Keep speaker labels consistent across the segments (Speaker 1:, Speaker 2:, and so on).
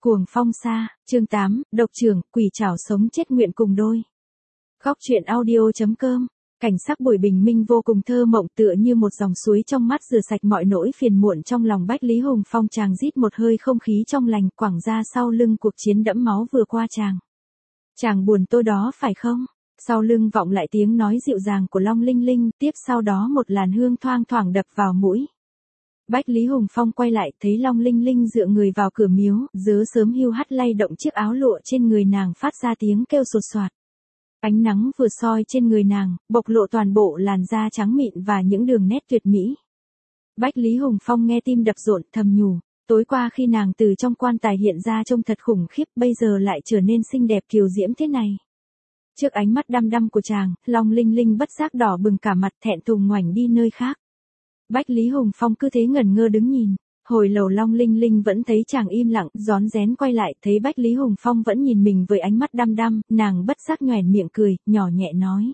Speaker 1: Cuồng phong xa, chương 8, độc trưởng, quỷ trảo sống chết nguyện cùng đôi. Góc truyện audio.com. Cảnh sắc buổi bình minh vô cùng thơ mộng tựa như một dòng suối trong mắt rửa sạch mọi nỗi phiền muộn trong lòng Bách Lý Hùng Phong. Chàng rít một hơi không khí trong lành quẳng ra sau lưng cuộc chiến đẫm máu vừa qua chàng. Chàng buồn tôi đó phải không? Sau lưng vọng lại tiếng nói dịu dàng của Long Linh Linh, tiếp sau đó một làn hương thoang thoảng đập vào mũi. Bách Lý Hùng Phong quay lại thấy Long Linh Linh dựa người vào cửa miếu, dớ sớm hiu hắt lay động chiếc áo lụa trên người nàng phát ra tiếng kêu sột soạt. Ánh nắng vừa soi trên người nàng, bộc lộ toàn bộ làn da trắng mịn và những đường nét tuyệt mỹ. Bách Lý Hùng Phong nghe tim đập rộn thầm nhủ, tối qua khi nàng từ trong quan tài hiện ra trông thật khủng khiếp, bây giờ lại trở nên xinh đẹp kiều diễm thế này. Trước ánh mắt đăm đăm của chàng, Long Linh Linh bất giác đỏ bừng cả mặt thẹn thùng ngoảnh đi nơi khác. Bách Lý Hùng Phong cứ thế ngẩn ngơ đứng nhìn, hồi lâu Long Linh Linh vẫn thấy chàng im lặng, rón rén quay lại, thấy Bách Lý Hùng Phong vẫn nhìn mình với ánh mắt đăm đăm, nàng bất giác nhoẻn miệng cười, nhỏ nhẹ nói.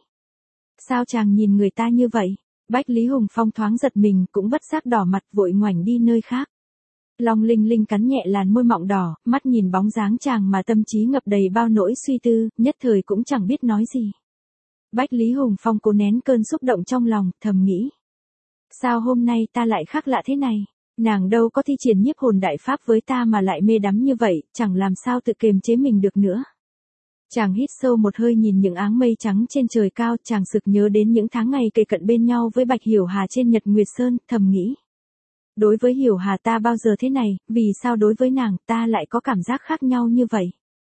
Speaker 1: Sao chàng nhìn người ta như vậy? Bách Lý Hùng Phong thoáng giật mình, cũng bất giác đỏ mặt vội ngoảnh đi nơi khác. Long Linh Linh cắn nhẹ làn môi mọng đỏ, mắt nhìn bóng dáng chàng mà tâm trí ngập đầy bao nỗi suy tư, nhất thời cũng chẳng biết nói gì. Bách Lý Hùng Phong cố nén cơn xúc động trong lòng, thầm nghĩ. Sao hôm nay ta lại khác lạ thế này? Nàng đâu có thi triển nhiếp hồn đại pháp với ta mà lại mê đắm như vậy, chẳng làm sao tự kiềm chế mình được nữa. Chàng hít sâu một hơi nhìn những áng mây trắng trên trời cao, chàng sực nhớ đến những tháng ngày kề cận bên nhau với Bạch Hiểu Hà trên Nhật Nguyệt Sơn, thầm nghĩ. Đối với Hiểu Hà ta bao giờ thế này, vì sao đối với nàng ta lại có cảm giác khác nhau như vậy?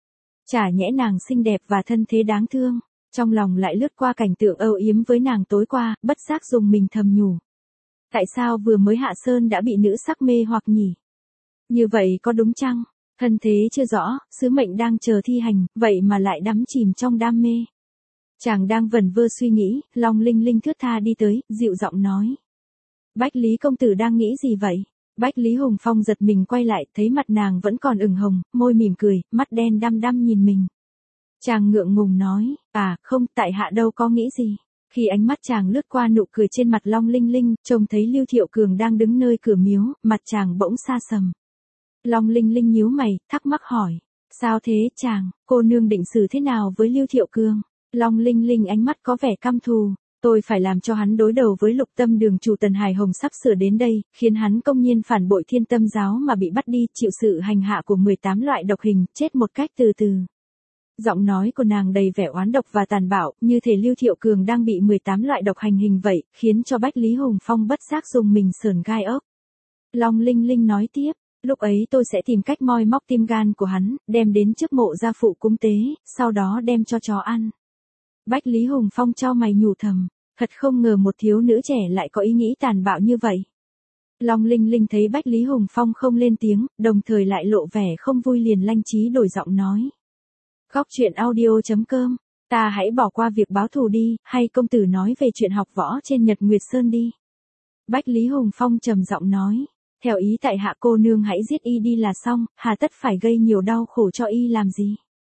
Speaker 1: Chả nhẽ nàng xinh đẹp và thân thế đáng thương, trong lòng lại lướt qua cảnh tượng âu yếm với nàng tối qua, bất giác dùng mình thầm nhủ. Tại sao vừa mới hạ sơn đã bị nữ sắc mê hoặc nhỉ? Như vậy có đúng chăng? Thân thế chưa rõ, sứ mệnh đang chờ thi hành, vậy mà lại đắm chìm trong đam mê. Chàng đang vẩn vơ suy nghĩ, Long Linh Linh thướt tha đi tới, dịu giọng nói. Bách Lý công tử đang nghĩ gì vậy? Bách Lý Hùng Phong giật mình quay lại, thấy mặt nàng vẫn còn ửng hồng, môi mỉm cười, mắt đen đăm đăm nhìn mình. Chàng ngượng ngùng nói, không, tại hạ đâu có nghĩ gì. Khi ánh mắt chàng lướt qua nụ cười trên mặt Long Linh Linh, trông thấy Lưu Thiệu Cường đang đứng nơi cửa miếu, mặt chàng bỗng xa sầm. Long Linh Linh nhíu mày, thắc mắc hỏi. Sao thế chàng, cô nương định xử thế nào với Lưu Thiệu Cường? Long Linh Linh ánh mắt có vẻ căm thù. Tôi phải làm cho hắn đối đầu với Lục Tâm Đường chủ Tần Hải Hồng sắp sửa đến đây, khiến hắn công nhiên phản bội Thiên Tâm giáo mà bị bắt đi, chịu sự hành hạ của 18 loại độc hình, chết một cách từ từ. Giọng nói của nàng đầy vẻ oán độc và tàn bạo, như thể Lưu Thiệu Cường đang bị 18 loại độc hành hình vậy, khiến cho Bách Lý Hùng Phong bất giác dùng mình sởn gai ốc. Long Linh Linh nói tiếp, lúc ấy tôi sẽ tìm cách moi móc tim gan của hắn, đem đến trước mộ gia phụ cúng tế, sau đó đem cho chó ăn. Bách Lý Hùng Phong chau mày nhủ thầm, thật không ngờ một thiếu nữ trẻ lại có ý nghĩ tàn bạo như vậy. Long Linh Linh thấy Bách Lý Hùng Phong không lên tiếng, đồng thời lại lộ vẻ không vui liền lanh trí đổi giọng nói. Góc truyện audio.com, ta hãy bỏ qua việc báo thù đi, hay công tử nói về chuyện học võ trên Nhật Nguyệt Sơn đi. Bách Lý Hùng Phong trầm giọng nói, theo ý tại hạ cô nương hãy giết y đi là xong, hà tất phải gây nhiều đau khổ cho y làm gì.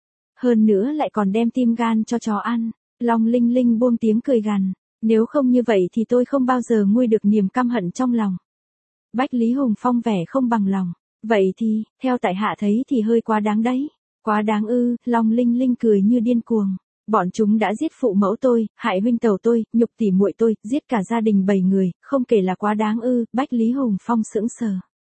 Speaker 1: Hơn nữa lại còn đem tim gan cho chó ăn. Long Linh Linh buông tiếng cười gằn, nếu không như vậy thì tôi không bao giờ nguôi được niềm căm hận trong lòng. Bách Lý Hùng Phong vẻ không bằng lòng, vậy thì, theo tại hạ thấy thì hơi quá đáng đấy. Quá đáng ư? Long Linh Linh cười như điên cuồng. Bọn chúng đã giết phụ mẫu tôi, hại huynh tẩu tôi, nhục tỉ muội tôi, giết cả gia đình 7 người, không kể là quá đáng ư? Bách Lý Hùng Phong sững sờ.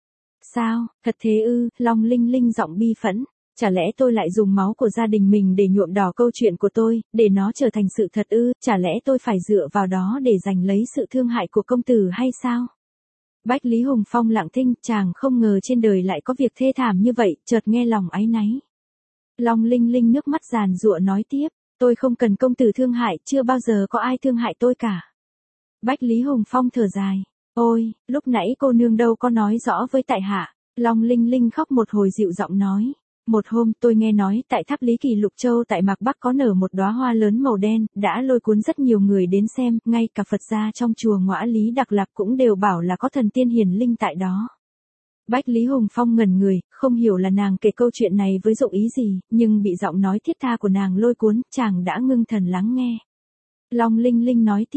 Speaker 1: Sao, thật thế ư? Long Linh Linh giọng bi phẫn. Chả lẽ tôi lại dùng máu của gia đình mình để nhuộm đỏ câu chuyện của tôi, để nó trở thành sự thật ư? Chả lẽ tôi phải dựa vào đó để giành lấy sự thương hại của công tử hay sao? Bách Lý Hùng Phong lặng thinh, chàng không ngờ trên đời lại có việc thê thảm như vậy, chợt nghe lòng áy náy. Long Linh Linh nước mắt giàn giụa nói tiếp, tôi không cần công tử thương hại, chưa bao giờ có ai thương hại tôi cả. Bách Lý Hùng Phong thở dài, ôi, lúc nãy cô nương đâu có nói rõ với tại hạ. Long Linh Linh khóc một hồi dịu giọng nói, một hôm tôi nghe nói tại tháp Lý Kỳ Lục Châu tại Mạc Bắc có nở một đóa hoa lớn màu đen, đã lôi cuốn rất nhiều người đến xem, ngay cả Phật gia trong chùa Ngõa Lý Đặc Lạc cũng đều bảo là có thần tiên hiển linh tại đó. Bách Lý Hùng Phong ngẩn người, không hiểu là nàng kể câu chuyện này với dụng ý gì, nhưng bị giọng nói thiết tha của nàng lôi cuốn, chàng đã ngưng thần lắng nghe. Long Linh Linh nói tiếp,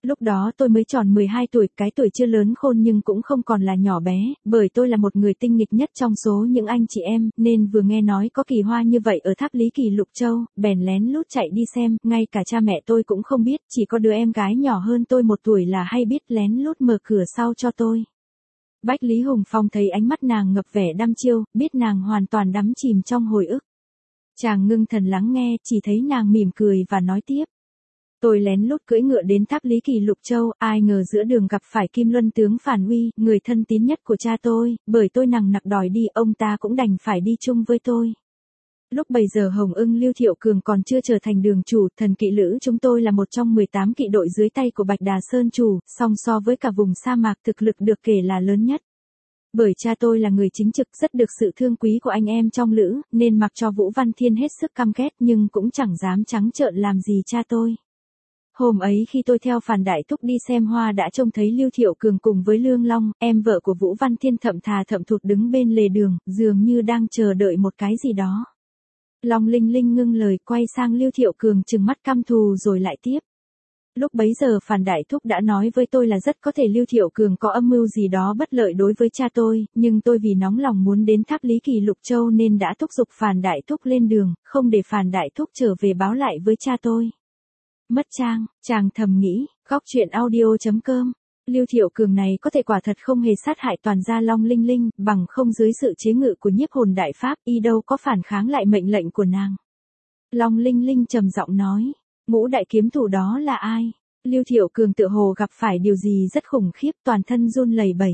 Speaker 1: Lúc đó tôi mới tròn 12 tuổi, cái tuổi chưa lớn khôn nhưng cũng không còn là nhỏ bé, bởi tôi là một người tinh nghịch nhất trong số những anh chị em, nên vừa nghe nói có kỳ hoa như vậy ở tháp Lý Kỳ Lục Châu, bèn lén lút chạy đi xem, ngay cả cha mẹ tôi cũng không biết, chỉ có đứa em gái nhỏ hơn tôi 1 tuổi là hay biết lén lút mở cửa sau cho tôi. Bách Lý Hùng Phong thấy ánh mắt nàng ngập vẻ đăm chiêu, biết nàng hoàn toàn đắm chìm trong hồi ức. Chàng ngưng thần lắng nghe, chỉ thấy nàng mỉm cười và nói tiếp. Tôi lén lút cưỡi ngựa đến tháp Lý Kỳ Lục Châu, ai ngờ giữa đường gặp phải Kim Luân tướng Phản Uy, người thân tín nhất của cha tôi, bởi tôi nằng nặc đòi đi, ông ta cũng đành phải đi chung với tôi. Lúc bấy giờ Hồng Ưng Lưu Thiệu Cường còn chưa trở thành đường chủ, thần kỵ lữ chúng tôi là một trong 18 kỵ đội dưới tay của Bạch Đà Sơn chủ, song so với cả vùng sa mạc thực lực được kể là lớn nhất. Bởi cha tôi là người chính trực, rất được sự thương quý của anh em trong lữ, nên mặc cho Vũ Văn Thiên hết sức căm ghét nhưng cũng chẳng dám trắng trợn làm gì cha tôi. Hôm ấy khi tôi theo Phàn Đại Thúc đi xem hoa đã trông thấy Lưu Thiệu Cường cùng với Lương Long, em vợ của Vũ Văn Thiên thậm thà thậm thụt đứng bên lề đường, dường như đang chờ đợi một cái gì đó. Long Linh Linh ngưng lời quay sang Lưu Thiệu Cường trừng mắt căm thù rồi lại tiếp. Lúc bấy giờ Phàn Đại Thúc đã nói với tôi là rất có thể Lưu Thiệu Cường có âm mưu gì đó bất lợi đối với cha tôi, nhưng tôi vì nóng lòng muốn đến tháp Lý Kỳ Lục Châu nên đã thúc giục Phàn Đại Thúc lên đường, không để Phàn Đại Thúc trở về báo lại với cha tôi. Mất trang, chàng thầm nghĩ, góc truyện audio.com. Lưu Thiệu Cường này có thể quả thật không hề sát hại toàn gia Long Linh Linh, bằng không dưới sự chế ngự của nhiếp hồn đại pháp, y đâu có phản kháng lại mệnh lệnh của nàng. Long Linh Linh trầm giọng nói, Ngũ đại kiếm thủ đó là ai? Lưu Thiệu Cường tựa hồ gặp phải điều gì rất khủng khiếp, toàn thân run lẩy bẩy.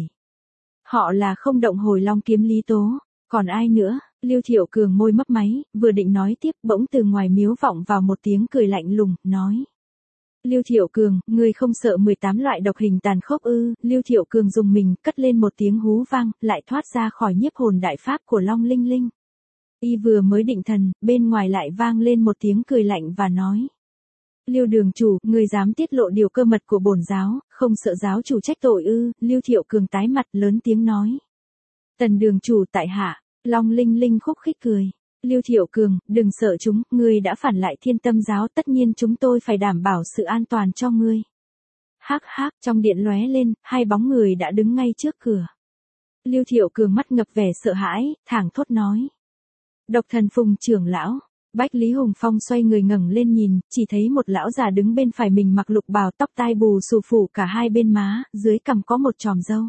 Speaker 1: Họ là Không Động Hồi Long Kiếm Lý Tố, còn ai nữa? Lưu Thiệu Cường môi mấp máy, vừa định nói tiếp bỗng từ ngoài miếu vọng vào một tiếng cười lạnh lùng, nói. Lưu Thiệu Cường, ngươi không sợ 18 loại độc hình tàn khốc ư? Lưu Thiệu Cường dùng mình, cất lên một tiếng hú vang, lại thoát ra khỏi nhiếp hồn đại pháp của Long Linh Linh. Y vừa mới định thần, bên ngoài lại vang lên một tiếng cười lạnh và nói. Lưu đường chủ, ngươi dám tiết lộ điều cơ mật của bổn giáo, không sợ giáo chủ trách tội ư? Lưu Thiệu Cường tái mặt lớn tiếng nói. Tần đường chủ tại hạ. Long Linh Linh khúc khích cười. Lưu Thiệu Cường, đừng sợ chúng, ngươi đã phản lại Thiên Tâm giáo, tất nhiên chúng tôi phải đảm bảo sự an toàn cho ngươi. Hắc hắc, trong điện lóe lên, hai bóng người đã đứng ngay trước cửa. Lưu Thiệu Cường mắt ngập vẻ sợ hãi, thảng thốt nói. Độc Thần Phùng trưởng lão. Bách Lý Hùng Phong xoay người ngẩng lên nhìn, chỉ thấy một lão già đứng bên phải mình mặc lục bào, tóc tai bù xù phủ cả hai bên má, dưới cằm có một chòm râu.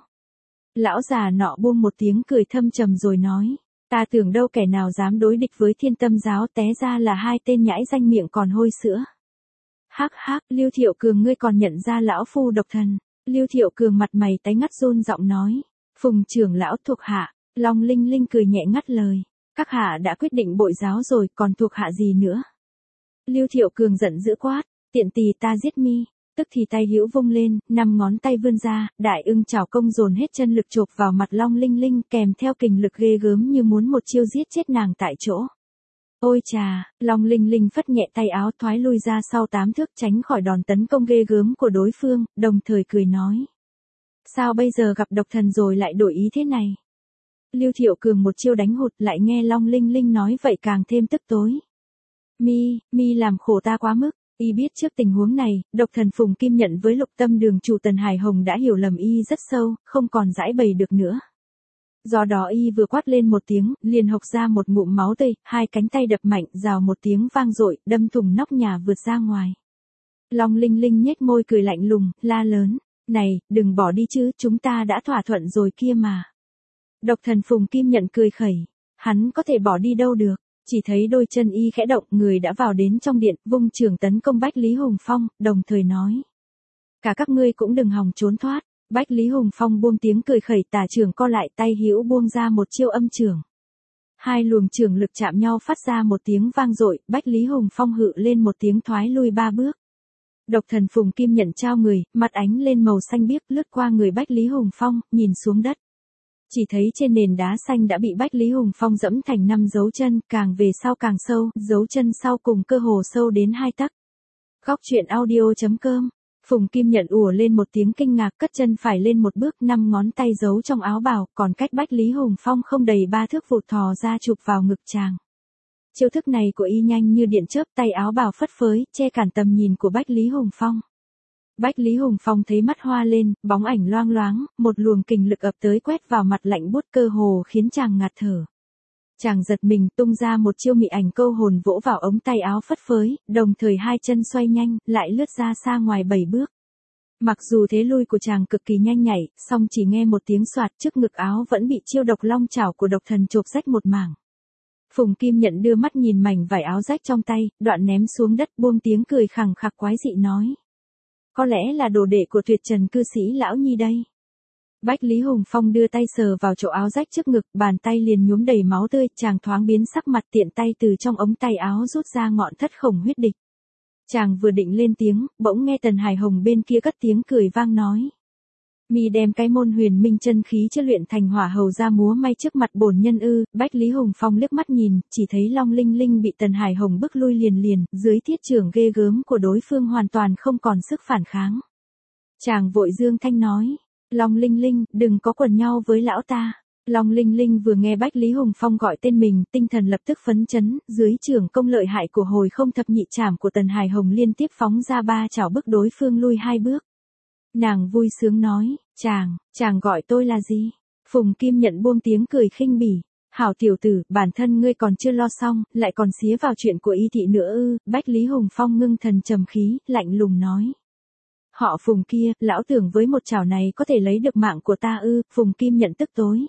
Speaker 1: Lão già nọ buông một tiếng cười thâm trầm rồi nói. Ta tưởng đâu kẻ nào dám đối địch với Thiên Tâm giáo, té ra là hai tên nhãi danh miệng còn hôi sữa. Hắc hắc, Lưu Thiệu Cường, ngươi còn nhận ra lão phu độc thần. Lưu Thiệu Cường mặt mày tái ngắt run giọng nói. Phùng trưởng lão thuộc hạ. Long Linh Linh cười nhẹ ngắt lời. Các hạ đã quyết định bội giáo rồi, còn thuộc hạ gì nữa? Lưu Thiệu Cường giận dữ quát. Tiện tỳ ta giết mi. Tức thì tay hữu vung lên, 5 ngón tay vươn ra, đại ưng chảo công dồn hết chân lực chộp vào mặt Long Linh Linh, kèm theo kình lực ghê gớm như muốn một chiêu giết chết nàng tại chỗ. Ôi chà, Long Linh Linh phất nhẹ tay áo thoái lui ra sau 8 thước tránh khỏi đòn tấn công ghê gớm của đối phương, đồng thời cười nói. Sao bây giờ gặp độc thần rồi lại đổi ý thế này? Lưu Thiệu Cường một chiêu đánh hụt, lại nghe Long Linh Linh nói vậy càng thêm tức tối. Mi làm khổ ta quá mức. Y biết trước tình huống này, độc thần Phùng Kim Nhận với Lục Tâm đường chủ Tần Hải Hồng đã hiểu lầm y rất sâu, không còn giãi bày được nữa. Do đó y vừa quát lên một tiếng, liền hộc ra một ngụm máu tươi, hai cánh tay đập mạnh, rào một tiếng vang dội, đâm thủng nóc nhà vượt ra ngoài. Long Linh Linh nhếch môi cười lạnh lùng, la lớn, này, đừng bỏ đi chứ, chúng ta đã thỏa thuận rồi kia mà. Độc thần Phùng Kim Nhận cười khẩy, hắn có thể bỏ đi đâu được. Chỉ thấy đôi chân y khẽ động, người đã vào đến trong điện, vung trường tấn công Bách Lý Hùng Phong, đồng thời nói. Cả các ngươi cũng đừng hòng trốn thoát. Bách Lý Hùng Phong buông tiếng cười khẩy, tả trường co lại, tay hữu buông ra một chiêu âm trường. Hai luồng trường lực chạm nhau phát ra một tiếng vang dội, Bách Lý Hùng Phong hự lên một tiếng thoái lui 3 bước. Độc thần Phùng Kim Nhận trao người, mặt ánh lên màu xanh biếc lướt qua người Bách Lý Hùng Phong, nhìn xuống đất. Chỉ thấy trên nền đá xanh đã bị Bách Lý Hùng Phong dẫm thành 5 dấu chân, càng về sau càng sâu, dấu chân sau cùng cơ hồ sâu đến 2 tấc. Góc truyện audio.com. Phùng Kim Nhận ùa lên một tiếng kinh ngạc, cất chân phải lên một bước, 5 ngón tay giấu trong áo bào, còn cách Bách Lý Hùng Phong không đầy 3 thước vụt thò ra chụp vào ngực chàng. Chiêu thức này của y nhanh như điện chớp, tay áo bào phất phới, che cản tầm nhìn của Bách Lý Hùng Phong. Bách Lý Hùng Phong thấy mắt hoa lên, bóng ảnh loang loáng, một luồng kình lực ập tới quét vào mặt lạnh buốt cơ hồ khiến chàng ngạt thở. Chàng giật mình tung ra một chiêu mị ảnh câu hồn vỗ vào ống tay áo phất phới, đồng thời hai chân xoay nhanh, lại lướt ra xa ngoài 7 bước. Mặc dù thế lui của chàng cực kỳ nhanh nhảy, song chỉ nghe một tiếng xoạt trước ngực áo vẫn bị chiêu độc long chảo của độc thần chộp rách một mảng. Phùng Kim Nhận đưa mắt nhìn mảnh vải áo rách trong tay, đoạn ném xuống đất buông tiếng cười khẳng khặc quái dị nói. Có lẽ là đồ đệ của Tuyệt Trần cư sĩ lão nhi đây. Bách Lý Hùng Phong đưa tay sờ vào chỗ áo rách trước ngực, bàn tay liền nhuốm đầy máu tươi, chàng thoáng biến sắc mặt tiện tay từ trong ống tay áo rút ra ngọn thất khổng huyết địch. Chàng vừa định lên tiếng, bỗng nghe Tần Hải Hồng bên kia cất tiếng cười vang nói. Mi đem cái môn huyền minh chân khí chưa luyện thành hỏa hầu ra múa may trước mặt bổn nhân ư? Bách Lý Hùng Phong liếc mắt nhìn, chỉ thấy Long Linh Linh bị Tần Hải Hồng bức lui liền, dưới thiết trưởng ghê gớm của đối phương hoàn toàn không còn sức phản kháng. Chàng vội dương thanh nói, Long Linh Linh, đừng có quần nhau với lão ta. Long Linh Linh vừa nghe Bách Lý Hùng Phong gọi tên mình, tinh thần lập tức phấn chấn, dưới trưởng công lợi hại của hồi không thập nhị trảm của Tần Hải Hồng liên tiếp phóng ra 3 chảo bức đối phương lui 2 bước. Nàng vui sướng nói, chàng gọi tôi là gì? Phùng Kim Nhận buông tiếng cười khinh bỉ, hảo tiểu tử, bản thân ngươi còn chưa lo xong, lại còn xía vào chuyện của y thị nữa ư? Bách Lý Hùng Phong ngưng thần trầm khí, lạnh lùng nói. Họ Phùng kia, lão tưởng với một chảo này có thể lấy được mạng của ta ư? Phùng Kim Nhận tức tối.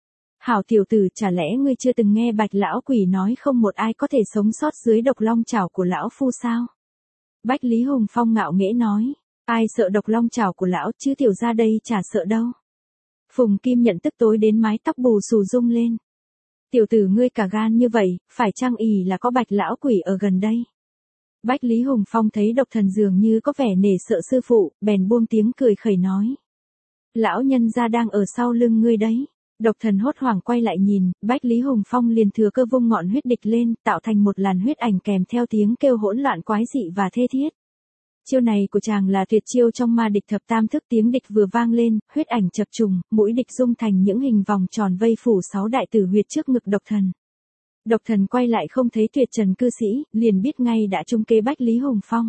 Speaker 1: Hảo tiểu tử, chả lẽ ngươi chưa từng nghe Bạch lão quỷ nói không một ai có thể sống sót dưới độc long chảo của lão phu sao? Bách Lý Hùng Phong ngạo nghễ nói. Ai sợ độc long chảo của lão chứ tiểu ra đây chả sợ đâu. Phùng Kim Nhận tức tối đến mái tóc bù xù rung lên. Tiểu tử ngươi cả gan như vậy, phải chăng ỷ là có Bạch lão quỷ ở gần đây? Bách Lý Hùng Phong thấy độc thần dường như có vẻ nể sợ sư phụ, bèn buông tiếng cười khẩy nói. Lão nhân gia đang ở sau lưng ngươi đấy. Độc thần hốt hoảng quay lại nhìn, Bách Lý Hùng Phong liền thừa cơ vung ngọn huyết địch lên, tạo thành một làn huyết ảnh kèm theo tiếng kêu hỗn loạn quái dị và thê thiết. Chiêu này của chàng là tuyệt chiêu trong ma địch thập tam thức, tiếng địch vừa vang lên, huyết ảnh chập trùng, mũi địch dung thành những hình vòng tròn vây phủ 6 đại tử huyệt trước ngực độc thần. Độc thần quay lại không thấy Tuyệt Trần cư sĩ, liền biết ngay đã trúng kế Bách Lý Hùng Phong.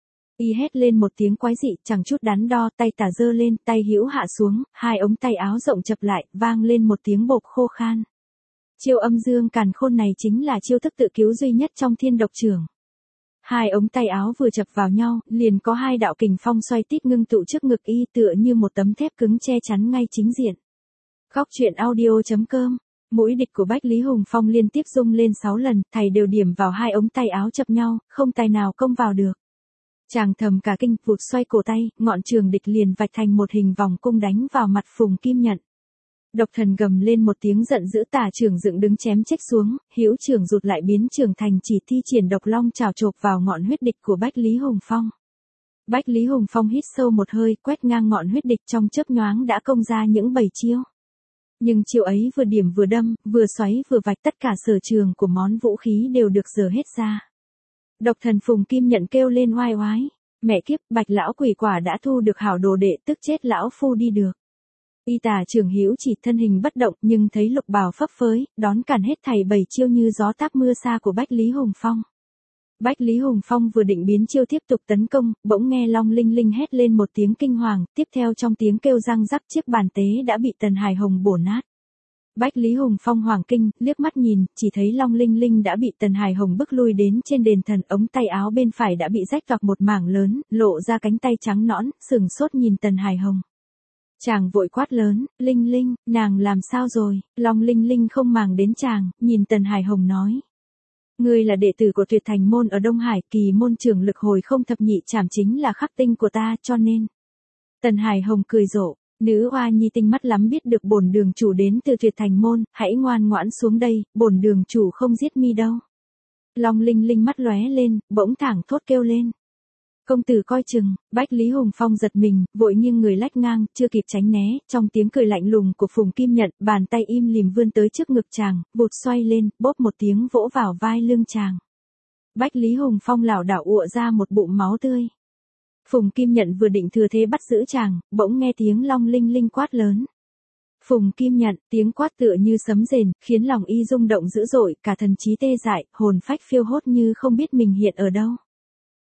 Speaker 1: Y hét lên một tiếng quái dị, chẳng chút đắn đo, tay tả giơ lên, tay hữu hạ xuống, hai ống tay áo rộng chập lại, vang lên một tiếng bộp khô khan. Chiêu âm dương càn khôn này chính là chiêu thức tự cứu duy nhất trong Thiên Độc Trưởng. Hai ống tay áo vừa chập vào nhau, liền có 2 đạo kình phong xoay tít ngưng tụ trước ngực y, tựa như một tấm thép cứng che chắn ngay chính diện. Góc truyện audio.com. Mũi địch của Bách Lý Hùng Phong liên tiếp rung lên 6 lần, thầy đều điểm vào 2 ống tay áo chập nhau, không tài nào công vào được. Chàng thầm cả kinh, vụt xoay cổ tay, ngọn trường địch liền vạch thành một hình vòng cung đánh vào mặt Phùng Kim Nhận. Độc thần gầm lên một tiếng giận dữ, tả trường dựng đứng chém chếch xuống, hữu trường rụt lại biến trường thành chỉ thi triển độc long chảo chộp vào ngọn huyết địch của Bách Lý Hùng Phong. Bách Lý Hùng Phong hít sâu một hơi, quét ngang ngọn huyết địch, trong chớp nhoáng đã công ra những 7 chiêu. Nhưng chiêu ấy vừa điểm vừa đâm, vừa xoáy vừa vạch, tất cả sở trường của món vũ khí đều được giở hết ra. Độc thần Phùng Kim Nhận kêu lên oai oái, mẹ kiếp, Bạch lão quỷ quả đã thu được hảo đồ đệ, tức chết lão phu đi được. Y tà trưởng hữu chỉ thân hình bất động, nhưng thấy lục bào phấp phới, đón cản hết thảy 7 chiêu như gió táp mưa xa của Bách Lý Hùng Phong. Bách Lý Hùng Phong vừa định biến chiêu tiếp tục tấn công, bỗng nghe Long Linh Linh hét lên một tiếng kinh hoàng, tiếp theo trong tiếng kêu răng rắc chiếc bàn tế đã bị Tần Hải Hồng bổ nát. Bách Lý Hùng Phong hoảng kinh, liếc mắt nhìn, chỉ thấy Long Linh Linh đã bị Tần Hải Hồng bức lui đến trên đền thần, ống tay áo bên phải đã bị rách toạc một mảng lớn, lộ ra cánh tay trắng nõn, sừng sốt nhìn Tần Hải Hồng. Chàng vội quát lớn, Linh Linh, nàng làm sao rồi? Long Linh Linh không màng đến chàng, nhìn Tần Hải Hồng nói. Ngươi là đệ tử của Tuyệt Thành môn ở Đông Hải, kỳ môn trưởng lực hồi không thập nhị trảm chính là khắc tinh của ta, cho nên. Tần Hải Hồng cười rộ, nữ oa nhi tinh mắt lắm biết được bổn đường chủ đến từ Tuyệt Thành môn, hãy ngoan ngoãn xuống đây, bổn đường chủ không giết mi đâu. Long Linh Linh mắt lóe lên, bỗng thẳng thốt kêu lên. Công tử coi chừng. Bách Lý Hùng Phong giật mình, vội nghiêng người lách ngang, chưa kịp tránh né, trong tiếng cười lạnh lùng của Phùng Kim Nhận, bàn tay im lìm vươn tới trước ngực chàng, vụt xoay lên, bốp một tiếng vỗ vào vai lưng chàng. Bách Lý Hùng Phong lảo đảo ụa ra một bụng máu tươi. Phùng Kim Nhận vừa định thừa thế bắt giữ chàng, bỗng nghe tiếng Long Linh Linh quát lớn. Phùng Kim Nhận, tiếng quát tựa như sấm rền, khiến lòng y rung động dữ dội, cả thần trí tê dại, hồn phách phiêu hốt như không biết mình hiện ở đâu.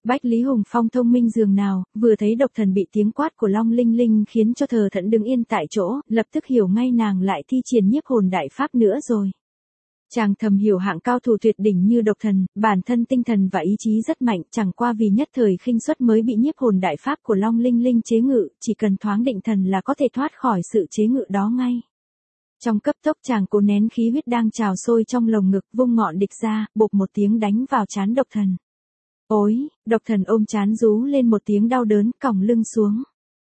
Speaker 1: Bách Lý Hùng Phong thông minh dường nào, vừa thấy độc thần bị tiếng quát của Long Linh Linh khiến cho Thờ Thẫn đứng yên tại chỗ, lập tức hiểu ngay nàng lại thi triển nhiếp hồn đại pháp nữa rồi. Chàng thầm hiểu hạng cao thủ tuyệt đỉnh như độc thần, bản thân tinh thần và ý chí rất mạnh, chẳng qua vì nhất thời khinh suất mới bị nhiếp hồn đại pháp của Long Linh Linh chế ngự, chỉ cần thoáng định thần là có thể thoát khỏi sự chế ngự đó ngay. Trong cấp tốc chàng cố nén khí huyết đang trào sôi trong lồng ngực, vung ngọn địch ra, bộp một tiếng đánh vào trán độc thần. Ôi, độc thần ôm trán rú lên một tiếng đau đớn, còng lưng xuống.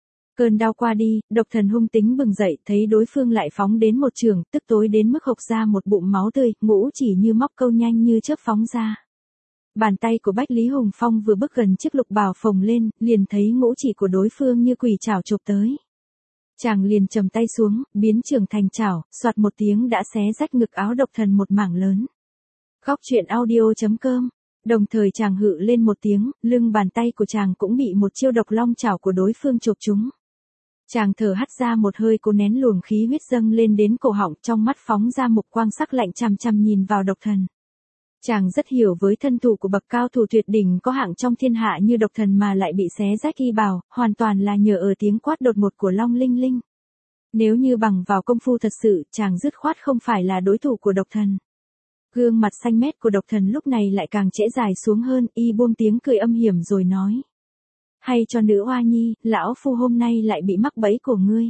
Speaker 1: Cơn đau qua đi, độc thần hung tính bừng dậy, thấy đối phương lại phóng đến một trường, tức tối đến mức hộc ra một bụng máu tươi, ngũ chỉ như móc câu nhanh như chớp phóng ra. Bàn tay của Bách Lý Hùng Phong vừa bước gần chiếc lục bào phồng lên, liền thấy ngũ chỉ của đối phương như quỷ chảo chộp tới. Chàng liền trầm tay xuống, biến trường thành chảo, soạt một tiếng đã xé rách ngực áo độc thần một mảng lớn. Khóc chuyện audio.com. Đồng thời chàng hự lên một tiếng, lưng bàn tay của chàng cũng bị một chiêu độc long chảo của đối phương chộp trúng. Chàng thở hắt ra một hơi cố nén luồng khí huyết dâng lên đến cổ họng, trong mắt phóng ra một quang sắc lạnh chằm chằm nhìn vào độc thần. Chàng rất hiểu với thân thủ của bậc cao thủ tuyệt đỉnh có hạng trong thiên hạ như độc thần mà lại bị xé rách y bào, hoàn toàn là nhờ ở tiếng quát đột ngột của Long Linh Linh. Nếu như bằng vào công phu thật sự, chàng dứt khoát không phải là đối thủ của độc thần. Gương mặt xanh mét của độc thần lúc này lại càng trễ dài xuống hơn, y buông tiếng cười âm hiểm rồi nói. Hay cho nữ oa nhi, lão phu hôm nay lại bị mắc bẫy của ngươi.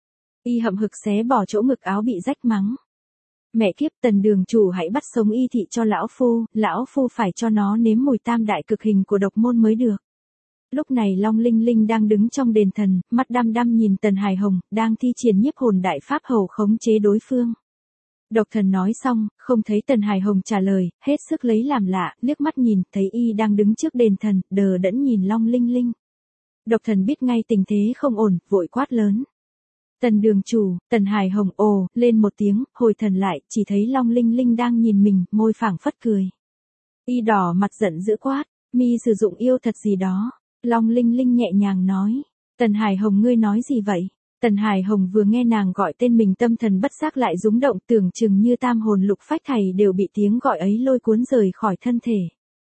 Speaker 1: Y hậm hực xé bỏ chỗ ngực áo bị rách mắng. Mẹ kiếp, Tần đường chủ hãy bắt sống y thị cho lão phu phải cho nó nếm mùi tam đại cực hình của độc môn mới được. Lúc này Long Linh Linh đang đứng trong đền thần, mắt đăm đăm nhìn Tần Hải Hồng, đang thi triển nhiếp hồn đại pháp hầu khống chế đối phương. Độc thần nói xong, không thấy Tần Hải Hồng trả lời, hết sức lấy làm lạ, liếc mắt nhìn, thấy y đang đứng trước đền thần, đờ đẫn nhìn Long Linh Linh. Độc thần biết ngay tình thế không ổn, vội quát lớn. Tần đường chủ, Tần Hải Hồng ồ, lên một tiếng, hồi thần lại, chỉ thấy Long Linh Linh đang nhìn mình, môi phảng phất cười. Y đỏ mặt giận dữ quát, mi sử dụng yêu thật gì đó. Long Linh Linh nhẹ nhàng nói. Tần Hải Hồng ngươi nói gì vậy? Tần Hải Hồng vừa nghe nàng gọi tên mình tâm thần bất giác lại rúng động, tưởng chừng như tam hồn lục phách thảy đều bị tiếng gọi ấy lôi cuốn rời khỏi thân thể.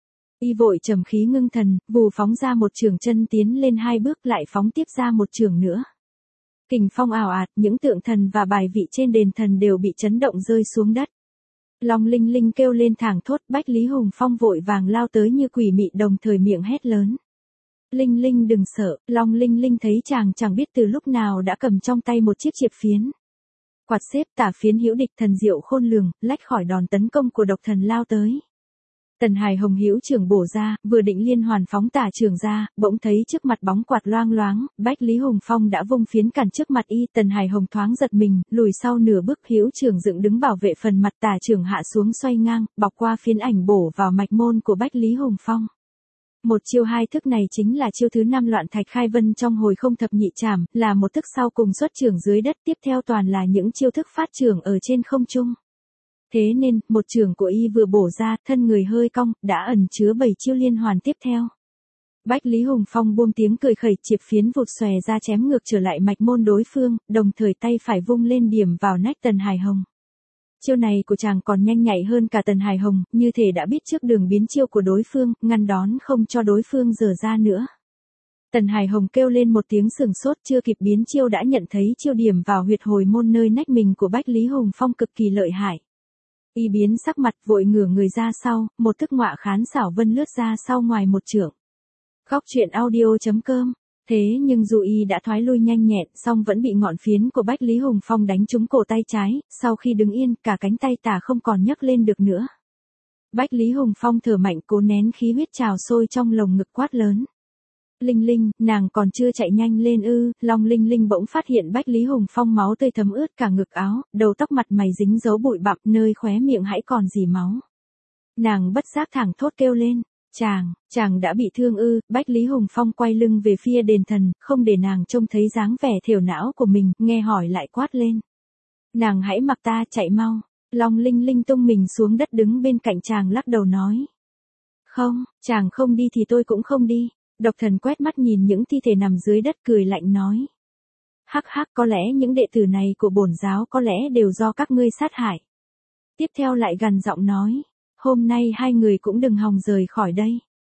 Speaker 1: Y vội trầm khí ngưng thần, vù phóng ra một trường chân tiến lên 2 bước lại phóng tiếp ra một trường nữa. Kình phong ào ạt, những tượng thần và bài vị trên đền thần đều bị chấn động rơi xuống đất. Long Linh Linh kêu lên thảng thốt, Bách Lý Hùng Phong vội vàng lao tới như quỷ mị đồng thời miệng hét lớn. Linh Linh đừng sợ, Long Linh Linh thấy chàng chẳng biết từ lúc nào đã cầm trong tay một chiếc chiệp phiến. Quạt xếp tả phiến hữu địch thần diệu khôn lường, lách khỏi đòn tấn công của độc thần lao tới. Tần Hải Hồng hữu trưởng bổ ra, vừa định liên hoàn phóng tả trường ra, bỗng thấy trước mặt bóng quạt loang loáng, Bách Lý Hùng Phong đã vung phiến cản trước mặt y, Tần Hải Hồng thoáng giật mình, lùi sau nửa bước, hữu trưởng dựng đứng bảo vệ phần mặt tả trường hạ xuống xoay ngang, bọc qua phiến ảnh bổ vào mạch môn của Bách Lý Hùng Phong. Một chiêu hai thức này chính là chiêu thứ 5 loạn thạch khai vân trong hồi không thập nhị trảm, là một thức sau cùng xuất trưởng dưới đất, tiếp theo toàn là những chiêu thức phát trưởng ở trên không trung. Thế nên, một trường của y vừa bổ ra, thân người hơi cong, đã ẩn chứa 7 chiêu liên hoàn tiếp theo. Bách Lý Hùng Phong buông tiếng cười khẩy, chiệp phiến vụt xòe ra chém ngược trở lại mạch môn đối phương, đồng thời tay phải vung lên điểm vào nách Tần Hải Hồng. Chiêu này của chàng còn nhanh nhạy hơn cả Tần Hải Hồng, như thể đã biết trước đường biến chiêu của đối phương, ngăn đón không cho đối phương giở ra nữa. Tần Hải Hồng kêu lên một tiếng sừng sốt, chưa kịp biến chiêu đã nhận thấy chiêu điểm vào huyệt hồi môn nơi nách mình của Bách Lý Hùng Phong cực kỳ lợi hại. Y biến sắc mặt vội ngửa người ra sau, một thức ngọa khán xảo vân lướt ra sau ngoài một trượng. Khóc chuyện audio.com. Thế nhưng dù y đã thoái lui nhanh nhẹn, song vẫn bị ngọn phiến của Bách Lý Hùng Phong đánh trúng cổ tay trái, sau khi đứng yên, cả cánh tay tả không còn nhấc lên được nữa. Bách Lý Hùng Phong thở mạnh cố nén khí huyết trào sôi trong lồng ngực quát lớn. Linh Linh, nàng còn chưa chạy nhanh lên ư? Long Linh Linh bỗng phát hiện Bách Lý Hùng Phong máu tươi thấm ướt cả ngực áo, đầu tóc mặt mày dính dấu bụi bặm, nơi khóe miệng hãy còn dì máu. Nàng bất giác thẳng thốt kêu lên. Chàng đã bị thương ư? Bách Lý Hùng Phong quay lưng về phía đền thần, không để nàng trông thấy dáng vẻ thều não của mình, nghe hỏi lại quát lên. Nàng hãy mặc ta chạy mau. Long Linh Linh tung mình xuống đất đứng bên cạnh chàng lắc đầu nói. Không, chàng không đi thì tôi cũng không đi. Độc thần quét mắt nhìn những thi thể nằm dưới đất cười lạnh nói. Hắc hắc, có lẽ những đệ tử này của bổn giáo có lẽ đều do các ngươi sát hại. Tiếp theo lại gằn giọng nói. Hôm nay hai người cũng đừng hòng rời khỏi đây.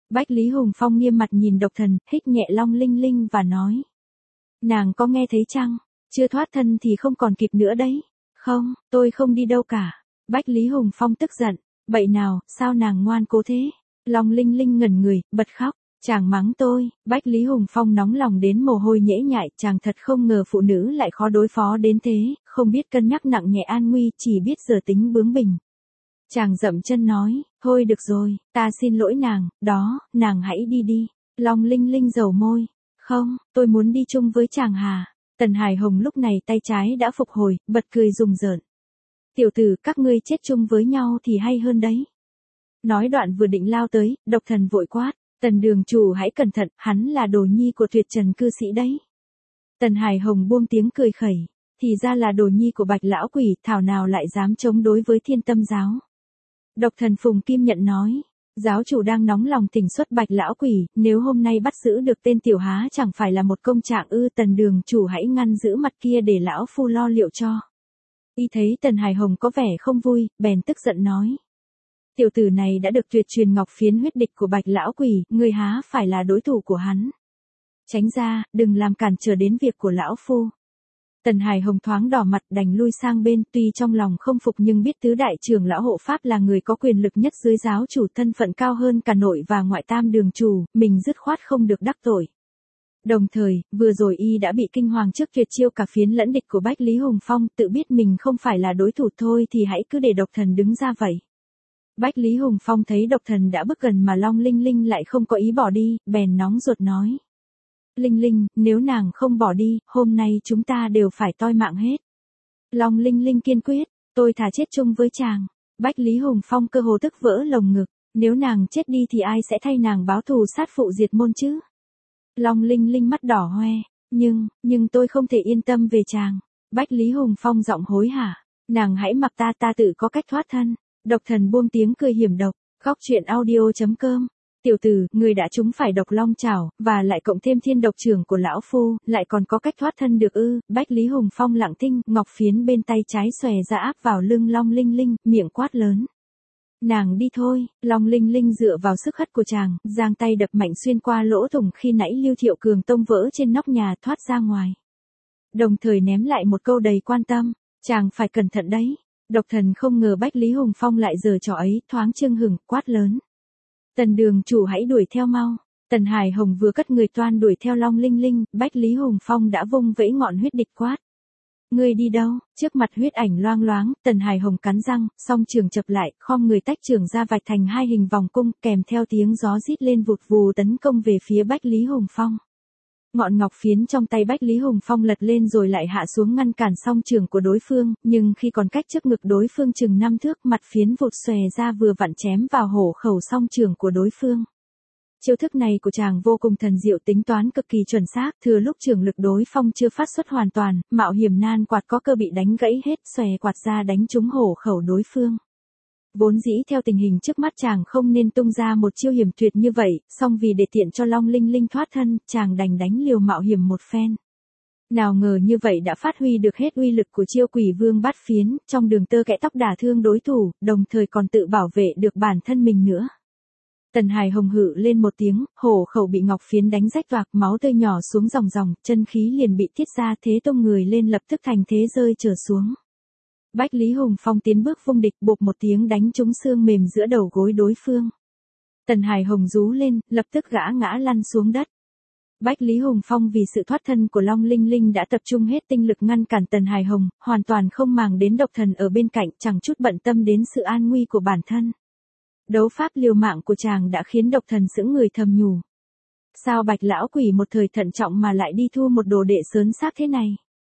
Speaker 1: Bách Lý Hùng Phong nghiêm mặt nhìn độc thần, hít nhẹ Long Linh Linh và nói. Nàng có nghe thấy chăng? Chưa thoát thân thì không còn kịp nữa đấy. Không, tôi không đi đâu cả. Bách Lý Hùng Phong tức giận. Bậy nào, sao nàng ngoan cố thế? Long Linh Linh ngẩn người, bật khóc. Chàng mắng tôi. Bách Lý Hùng Phong nóng lòng đến mồ hôi nhễ nhại. Chàng thật không ngờ phụ nữ lại khó đối phó đến thế. Không biết cân nhắc nặng nhẹ an nguy, chỉ biết giờ tính bướng bỉnh. Chàng dậm chân nói. Thôi được rồi, ta xin lỗi nàng. Đó, nàng hãy đi đi. Long Linh Linh dầu môi. Không, tôi muốn đi chung với chàng hà. Tần Hải Hồng lúc này tay trái đã phục hồi, bật cười rùng rợn. Tiểu tử, các ngươi chết chung với nhau thì hay hơn đấy. Nói đoạn vừa định lao tới, độc thần vội quát. Tần đường chủ hãy cẩn thận, hắn là đồ nhi của tuyệt trần cư sĩ đấy. Tần Hải Hồng buông tiếng cười khẩy. Thì ra là đồ nhi của Bạch lão quỷ, thảo nào lại dám chống đối với Thiên Tâm giáo. Độc thần Phùng Kim Nhận nói. Giáo chủ đang nóng lòng thỉnh xuất Bạch lão quỷ, nếu hôm nay bắt giữ được tên tiểu há chẳng phải là một công trạng ư? Tần đường chủ hãy ngăn giữ mặt kia để lão phu lo liệu cho. Y thấy Tần Hải Hồng có vẻ không vui, bèn tức giận nói. Tiểu tử này đã được tuyệt truyền ngọc phiến huyết địch của Bạch lão quỷ, người há phải là đối thủ của hắn. Tránh ra, đừng làm cản trở đến việc của lão phu. Tần Hải Hồng thoáng đỏ mặt đành lui sang bên, tuy trong lòng không phục nhưng biết tứ đại trưởng lão hộ pháp là người có quyền lực nhất dưới giáo chủ, thân phận cao hơn cả nội và ngoại tam đường chủ, mình dứt khoát không được đắc tội. Đồng thời, vừa rồi y đã bị kinh hoàng trước tuyệt chiêu cả phiến lẫn địch của Bách Lý Hùng Phong, tự biết mình không phải là đối thủ thôi thì hãy cứ để độc thần đứng ra vậy. Bách Lý Hùng Phong thấy độc thần đã bước gần mà Long Linh Linh lại không có ý bỏ đi, bèn nóng ruột nói. Linh Linh, nếu nàng không bỏ đi, hôm nay chúng ta đều phải toi mạng hết. Long Linh Linh kiên quyết, tôi thà chết chung với chàng. Bách Lý Hùng Phong cơ hồ tức vỡ lồng ngực, nếu nàng chết đi thì ai sẽ thay nàng báo thù sát phụ diệt môn chứ? Long Linh Linh mắt đỏ hoe, nhưng tôi không thể yên tâm về chàng. Bách Lý Hùng Phong giọng hối hả, nàng hãy mặc ta tự có cách thoát thân. Độc thần buông tiếng cười hiểm độc, góc truyện audio.com. Tiểu tử, người đã trúng phải độc long chảo, và lại cộng thêm thiên độc trưởng của lão phu, lại còn có cách thoát thân được ư? Bách Lý Hùng Phong lặng thinh, ngọc phiến bên tay trái xòe ra áp vào lưng Long Linh Linh, miệng quát lớn. Nàng đi thôi. Long Linh Linh dựa vào sức hất của chàng, giang tay đập mạnh xuyên qua lỗ thủng khi nãy Lưu Thiệu Cường tông vỡ trên nóc nhà, thoát ra ngoài. Đồng thời ném lại một câu đầy quan tâm, chàng phải cẩn thận đấy. Độc thần không ngờ Bách Lý Hùng Phong lại giở trò ấy, thoáng chưng hửng, quát lớn. Tần đường chủ hãy đuổi theo mau. Tần Hải Hồng vừa cất người toan đuổi theo Long Linh Linh, Bách Lý Hùng Phong đã vung vẫy ngọn huyết địch quát. Ngươi đi đâu? Trước mặt huyết ảnh loang loáng, Tần Hải Hồng cắn răng, song trường chập lại, khom người tách trường ra vạch thành hai hình vòng cung, kèm theo tiếng gió rít lên vụt vù tấn công về phía Bách Lý Hùng Phong. Ngọn ngọc phiến trong tay Bách Lý Hùng Phong lật lên rồi lại hạ xuống ngăn cản song trường của đối phương, nhưng khi còn cách trước ngực đối phương chừng 5 thước, mặt phiến vụt xòe ra vừa vặn chém vào hổ khẩu song trường của đối phương. Chiêu thức này của chàng vô cùng thần diệu, tính toán cực kỳ chuẩn xác, thừa lúc trường lực đối phong chưa phát xuất hoàn toàn, mạo hiểm nan quạt có cơ bị đánh gãy hết, xòe quạt ra đánh trúng hổ khẩu đối phương. Vốn dĩ theo tình hình trước mắt chàng không nên tung ra một chiêu hiểm tuyệt như vậy, song vì để tiện cho Long Linh Linh thoát thân, chàng đành đánh liều mạo hiểm một phen. Nào ngờ như vậy đã phát huy được hết uy lực của chiêu Quỷ Vương Bát Phiến, trong đường tơ kẽ tóc đả thương đối thủ, đồng thời còn tự bảo vệ được bản thân mình nữa. Tần Hải Hồng hự lên một tiếng, hổ khẩu bị ngọc phiến đánh rách toạc, máu tươi nhỏ xuống ròng ròng, chân khí liền bị tiết ra, thế tung người lên lập tức thành thế rơi trở xuống. Bách Lý Hùng Phong tiến bước vung địch, bộp một tiếng đánh trúng xương mềm giữa đầu gối đối phương. Tần Hải Hồng rú lên, lập tức gã ngã lăn xuống đất. Bách Lý Hùng Phong vì sự thoát thân của Long Linh Linh đã tập trung hết tinh lực ngăn cản Tần Hải Hồng, hoàn toàn không màng đến độc thần ở bên cạnh, chẳng chút bận tâm đến sự an nguy của bản thân. Đấu pháp liều mạng của chàng đã khiến độc thần sững người thầm nhủ. Sao Bạch lão quỷ một thời thận trọng mà lại đi thua một đồ đệ sớn xác thế này?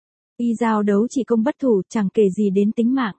Speaker 1: Y giao đấu chỉ công bất thủ, chẳng kể gì đến tính mạng.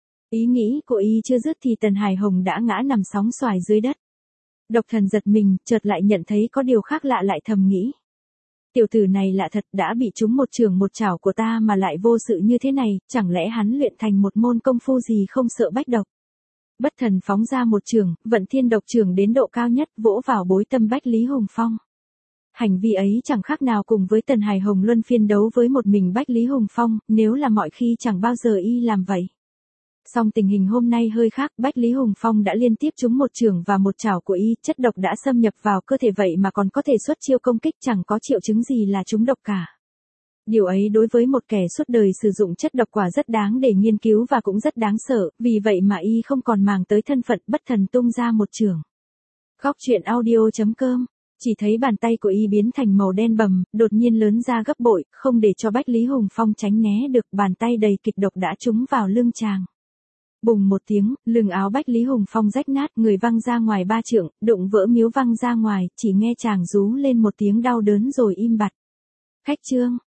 Speaker 1: Ý nghĩ của y chưa dứt thì Tần Hải Hồng đã ngã nằm sóng xoài dưới đất. Độc thần giật mình, chợt lại nhận thấy có điều khác lạ, lại thầm nghĩ. Tiểu tử này lạ thật, đã bị trúng một chưởng một chảo của ta mà lại vô sự như thế này, chẳng lẽ hắn luyện thành một môn công phu gì không sợ bách độc? Bất thần phóng ra một chưởng, vận thiên độc chưởng đến độ cao nhất, vỗ vào bối tâm Bách Lý Hùng Phong. Hành vi ấy chẳng khác nào cùng với Tần Hải Hồng luân phiên đấu với một mình Bách Lý Hùng Phong, nếu là mọi khi chẳng bao giờ y làm vậy. Song tình hình hôm nay hơi khác, Bách Lý Hùng Phong đã liên tiếp trúng một chưởng và một chảo của y, chất độc đã xâm nhập vào cơ thể vậy mà còn có thể xuất chiêu công kích, chẳng có triệu chứng gì là trúng độc cả. Điều ấy đối với một kẻ suốt đời sử dụng chất độc quả rất đáng để nghiên cứu và cũng rất đáng sợ, vì vậy mà y không còn màng tới thân phận, bất thần tung ra một chưởng. Khóc chuyện audio.com. Chỉ thấy bàn tay của y biến thành màu đen bầm, đột nhiên lớn ra gấp bội, không để cho Bách Lý Hùng Phong tránh né được, bàn tay đầy kịch độc đã trúng vào lưng chàng. Bùng một tiếng, lưng áo Bách Lý Hùng Phong rách nát, người văng ra ngoài 3 trượng, đụng vỡ miếu văng ra ngoài, chỉ nghe chàng rú lên một tiếng đau đớn rồi im bặt. Khách trương.